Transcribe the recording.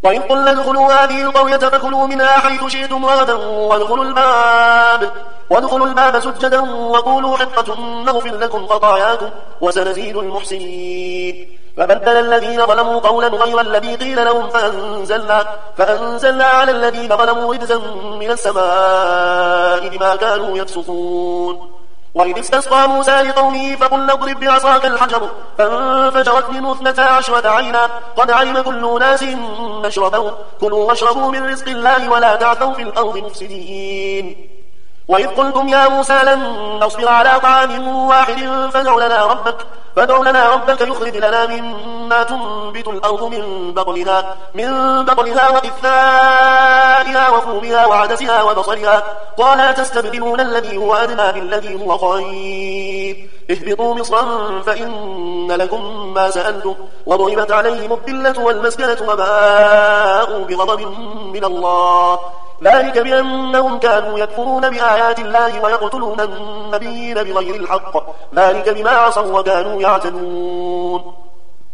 وإذ قلنا ادخلوا هذه القرية فكلوا منها حيث شئتم رغدا وادخلوا الباب سجدا وقولوا حطة نغفر لكم خطاياكم وسنزيد المحسنين. فبدل الذين ظلموا قولا غير الذي قيل لهم فأنزلنا على الذين ظلموا رجزا من السماء بما كانوا يفسقون. وإذ استسقى موسى لقومه فقلنا اضرب بعصاك الحجر فانفجرت منه 12 عينا قد علم كل أناس مشربهم كلوا واشربوا من رزق الله ولا تعثوا في الأرض مفسدين. وإذ قلتم يا موسى لن نصبر على طعام واحد فادع لنا ربك يخرج لنا مما تنبت الأرض من بقلها وقثائها وفومها وعدسها وبصلها قال تستبدلون الذي هو أدنى بالذي هو خير اهبطوا مصرا فإن لكم ما سألتم وضربت عليهم الذلة والمسكنة وباءوا بغضب من الله ذلك بأنهم كانوا يكفرون بآيات الله ويقتلون النبيين بغير الحق ذلك بما عصوا وكانوا يعتدون.